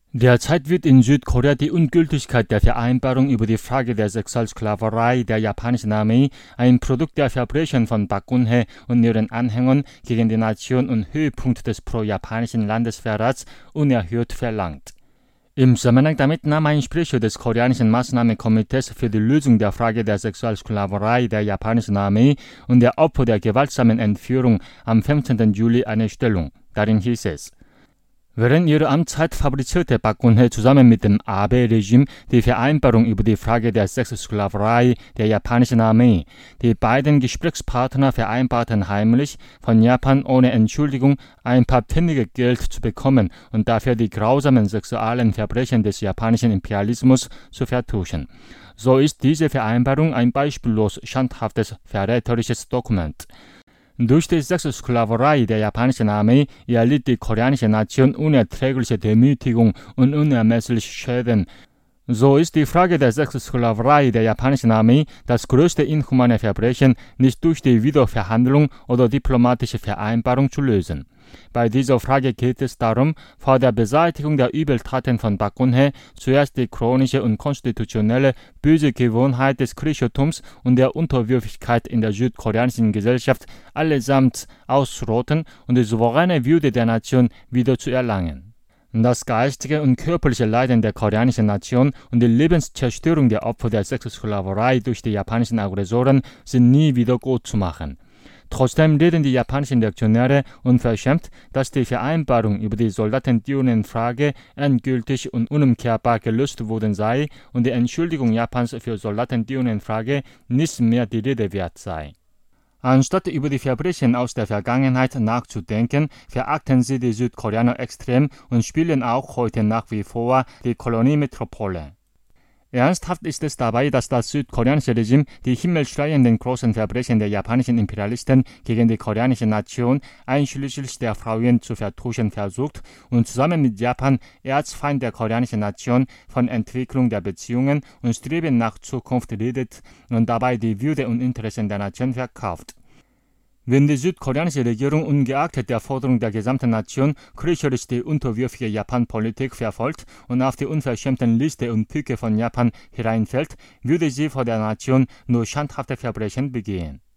Derzeit wird in Südkorea die Ungültigkeit der Vereinbarung über die Frage der Sexualsklaverei der japanischen Armee, ein Produkt der Verbrechen von Park Geun-hye und ihren Anhängern gegen die Nation und Höhepunkt des pro-japanischen Landesverrats, unerhört verlangt. Im Zusammenhang damit nahm ein Sprecher des koreanischen Maßnahmenkomitees für die Lösung der Frage der Sexualsklaverei der japanischen Armee und der Opfer der gewaltsamen Entführung am 15. Juli eine Stellung. Darin hieß es: Während ihrer Amtszeit fabrizierte Park Geun-hye zusammen mit dem Abe-Regime die Vereinbarung über die Frage der Sexsklaverei der japanischen Armee. Die beiden Gesprächspartner vereinbarten heimlich, von Japan ohne Entschuldigung ein paar Pfennige Geld zu bekommen und dafür die grausamen sexuellen Verbrechen des japanischen Imperialismus zu vertuschen. So ist diese Vereinbarung ein beispiellos schandhaftes, verräterisches Dokument. Durch die Sexsklaverei der japanischen Armee erlitt die koreanische Nation unerträgliche Demütigung und unermessliche Schäden. So ist die Frage der Sexsklaverei der japanischen Armee das größte inhumane Verbrechen nicht durch die Wiederverhandlung oder diplomatische Vereinbarung zu lösen. Bei dieser Frage geht es darum, vor der Beseitigung der Übeltaten von Park Geun-hye zuerst die chronische und konstitutionelle böse Gewohnheit des Kriechentums und der Unterwürfigkeit in der südkoreanischen Gesellschaft allesamt auszurotten und die souveräne Würde der Nation wieder zu erlangen. Das geistige und körperliche Leiden der koreanischen Nation und die Lebenszerstörung der Opfer der Sexsklaverei durch die japanischen Aggressoren sind nie wieder gut zu machen. Trotzdem reden die japanischen Reaktionäre unverschämt, dass die Vereinbarung über die Soldatendienenfrage endgültig und unumkehrbar gelöst worden sei und die Entschuldigung Japans für Soldatendienenfrage nicht mehr die Rede wert sei. Anstatt über die Verbrechen aus der Vergangenheit nachzudenken, verachten sie die Südkoreaner extrem und spielen auch heute nach wie vor die Koloniemetropole. Ernsthaft ist es dabei, dass das südkoreanische Regime die himmelschreienden großen Verbrechen der japanischen Imperialisten gegen die koreanische Nation, einschließlich der Frauen, zu vertuschen versucht und zusammen mit Japan, Erzfeind der koreanischen Nation, von Entwicklung der Beziehungen und Streben nach Zukunft redet und dabei die Würde und Interessen der Nation verkauft. Wenn die südkoreanische Regierung ungeachtet der Forderung der gesamten Nation kriecherisch die unterwürfige Japan-Politik verfolgt und auf die unverschämten Liste und Pücke von Japan hereinfällt, würde sie vor der Nation nur schandhafte Verbrechen begehen.